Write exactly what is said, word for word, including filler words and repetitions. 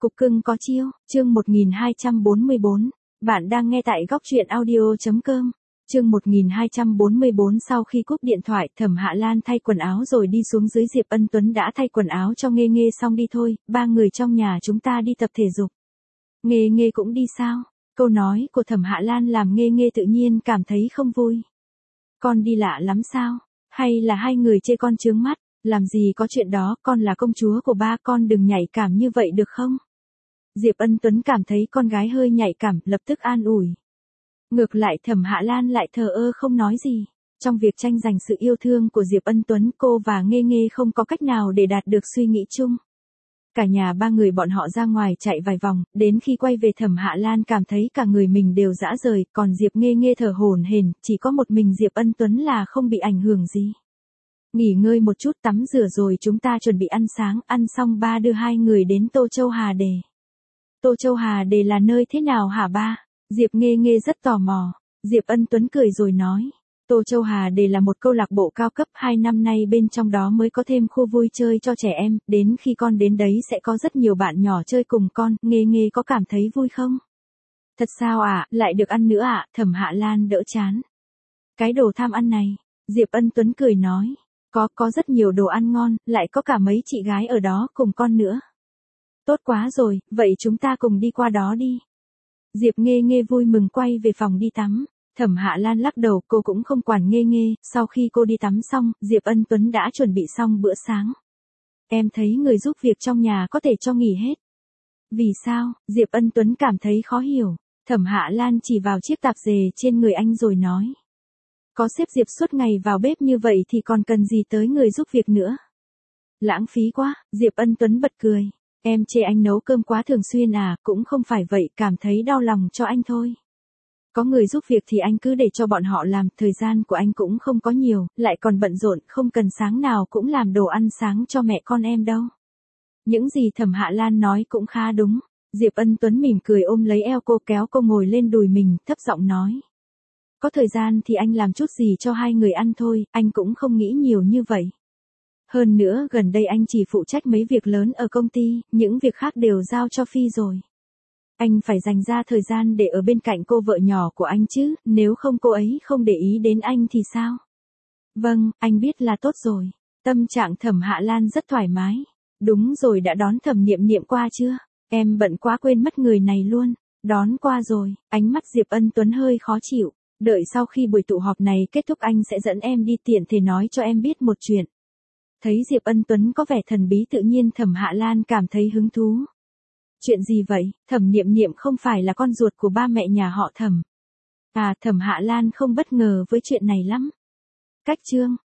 Cục cưng có chiêu, chương một nghìn hai trăm bốn mươi bốn. Bạn đang nghe tại góc truyện audio chấm com. Chương một nghìn hai trăm bốn mươi bốn. Sau khi cúp điện thoại, Thẩm Hạ Lan thay quần áo rồi đi xuống dưới. Diệp Ân Tuấn đã thay quần áo cho Nghê Nghê xong. Đi thôi, ba người trong nhà chúng ta đi tập thể dục. Nghê Nghê cũng đi sao? Câu nói của Thẩm Hạ Lan làm Nghê Nghê tự nhiên cảm thấy không vui. Con đi lạ lắm sao? Hay là hai người chê con chướng mắt? Làm gì có chuyện đó, con là công chúa của ba, con đừng nhạy cảm như vậy được không? Diệp Ân Tuấn cảm thấy con gái hơi nhạy cảm, lập tức an ủi. Ngược lại Thẩm Hạ Lan lại thờ ơ không nói gì. Trong việc tranh giành sự yêu thương của Diệp Ân Tuấn, cô và Nghê Nghê không có cách nào để đạt được suy nghĩ chung. Cả nhà ba người bọn họ ra ngoài chạy vài vòng, đến khi quay về Thẩm Hạ Lan cảm thấy cả người mình đều rã rời, còn Diệp Nghê Nghê thở hổn hển, chỉ có một mình Diệp Ân Tuấn là không bị ảnh hưởng gì. Nghỉ ngơi một chút, tắm rửa rồi chúng ta chuẩn bị ăn sáng, ăn xong ba đưa hai người đến Tô Châu Hà Đề. Tô Châu Hà Đề là nơi thế nào hả ba? Diệp Nghê Nghê rất tò mò. Diệp Ân Tuấn cười rồi nói. Tô Châu Hà Đề là một câu lạc bộ cao cấp, hai năm nay bên trong đó mới có thêm khu vui chơi cho trẻ em, đến khi con đến đấy sẽ có rất nhiều bạn nhỏ chơi cùng con, Nghê Nghê có cảm thấy vui không? Thật sao ạ, à, lại được ăn nữa ạ, à? Thẩm Hạ Lan đỡ chán. Cái đồ tham ăn này, Diệp Ân Tuấn cười nói. Có, có rất nhiều đồ ăn ngon, lại có cả mấy chị gái ở đó cùng con nữa. Tốt quá rồi, vậy chúng ta cùng đi qua đó đi. Diệp Nghê Nghê vui mừng quay về phòng đi tắm. Thẩm Hạ Lan lắc đầu, cô cũng không quản Nghê Nghê, sau khi cô đi tắm xong, Diệp Ân Tuấn đã chuẩn bị xong bữa sáng. Em thấy người giúp việc trong nhà có thể cho nghỉ hết. Vì sao? Diệp Ân Tuấn cảm thấy khó hiểu. Thẩm Hạ Lan chỉ vào chiếc tạp dề trên người anh rồi nói. Có sếp Diệp suốt ngày vào bếp như vậy thì còn cần gì tới người giúp việc nữa. Lãng phí quá, Diệp Ân Tuấn bật cười. Em chê anh nấu cơm quá thường xuyên à, cũng không phải vậy, cảm thấy đau lòng cho anh thôi. Có người giúp việc thì anh cứ để cho bọn họ làm, thời gian của anh cũng không có nhiều, lại còn bận rộn, không cần sáng nào cũng làm đồ ăn sáng cho mẹ con em đâu. Những gì Thẩm Hạ Lan nói cũng khá đúng. Diệp Ân Tuấn mỉm cười ôm lấy eo cô, kéo cô ngồi lên đùi mình, thấp giọng nói. Có thời gian thì anh làm chút gì cho hai người ăn thôi, anh cũng không nghĩ nhiều như vậy. Hơn nữa gần đây anh chỉ phụ trách mấy việc lớn ở công ty, những việc khác đều giao cho Phi rồi. Anh phải dành ra thời gian để ở bên cạnh cô vợ nhỏ của anh chứ, nếu không cô ấy không để ý đến anh thì sao? Vâng, anh biết là tốt rồi. Tâm trạng Thẩm Hạ Lan rất thoải mái. Đúng rồi, đã đón Thẩm Niệm Niệm qua chưa? Em bận quá quên mất người này luôn. Đón qua rồi, ánh mắt Diệp Ân Tuấn hơi khó chịu. Đợi sau khi buổi tụ họp này kết thúc anh sẽ dẫn em đi, tiện thể nói cho em biết một chuyện. Thấy Diệp Ân Tuấn có vẻ thần bí tự nhiên Thẩm Hạ Lan cảm thấy hứng thú. Chuyện gì vậy? Thẩm Niệm Niệm không phải là con ruột của ba mẹ nhà họ Thẩm. À, Thẩm Hạ Lan không bất ngờ với chuyện này lắm. Cách chương,